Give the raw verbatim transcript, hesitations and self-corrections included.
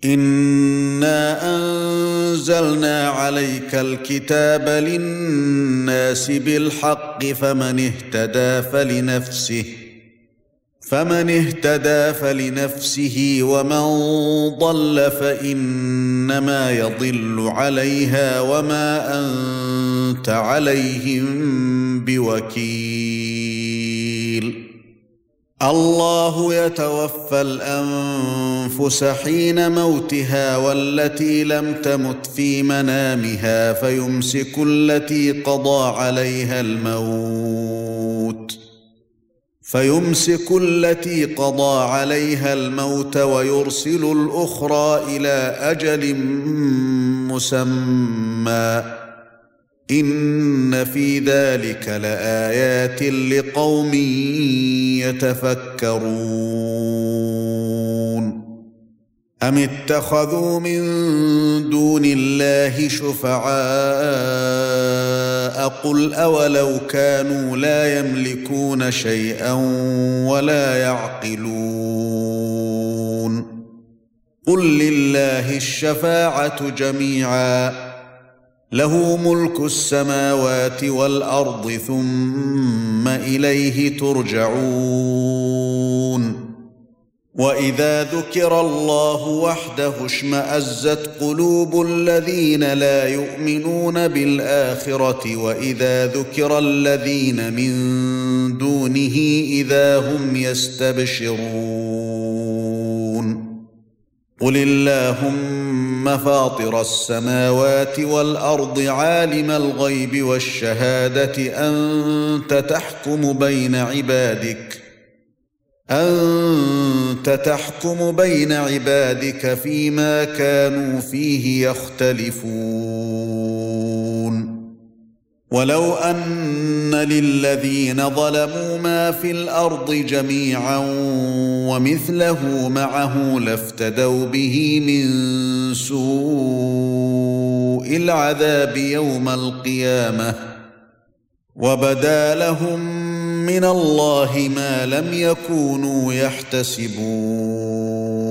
إِنَّا أَنزَلْنَا عَلَيْكَ الْكِتَابَ لِلنَّاسِ بِالْحَقِّ فَمَنِ اهْتَدَى فَلِنَفْسِهِ فَمَنِ اهْتَدَى فَلِنَفْسِهِ وَمَنْ ضَلَّ فَإِنَّمَا يَضِلُّ عَلَيْهَا وَمَا أَنْتَ عَلَيْهِمْ بِوَكِيلٍ الله يتوفى الأنفس حين موتها والتي لم تمت في منامها فيمسك التي قضى عليها الموت فيمسك التي قضى عليها الموت ويرسل الأخرى إلى أجل مسمى إن في ذلك لآيات لقوم يتفكرون أم اتخذوا من دون الله شفعاء قل أولو كانوا لا يملكون شيئا ولا يعقلون قل لله الشفاعة جميعا له ملك السماوات والأرض ثم إليه ترجعون وإذا ذكر الله وحده اشمأزت قلوب الذين لا يؤمنون بالآخرة وإذا ذكر الذين من دونه إذا هم يستبشرون قل اللهم فاطر السماوات والأرض عالم الغيب والشهادة أنت تحكم بين عبادك أنت تحكم بين عبادك فيما كانوا فيه يختلفون ولو أن للذين ظلموا ما في الأرض جميعا ومثله معه لافتدوا به من سوء العذاب يوم القيامة وبدا لهم من الله ما لم يكونوا يحتسبون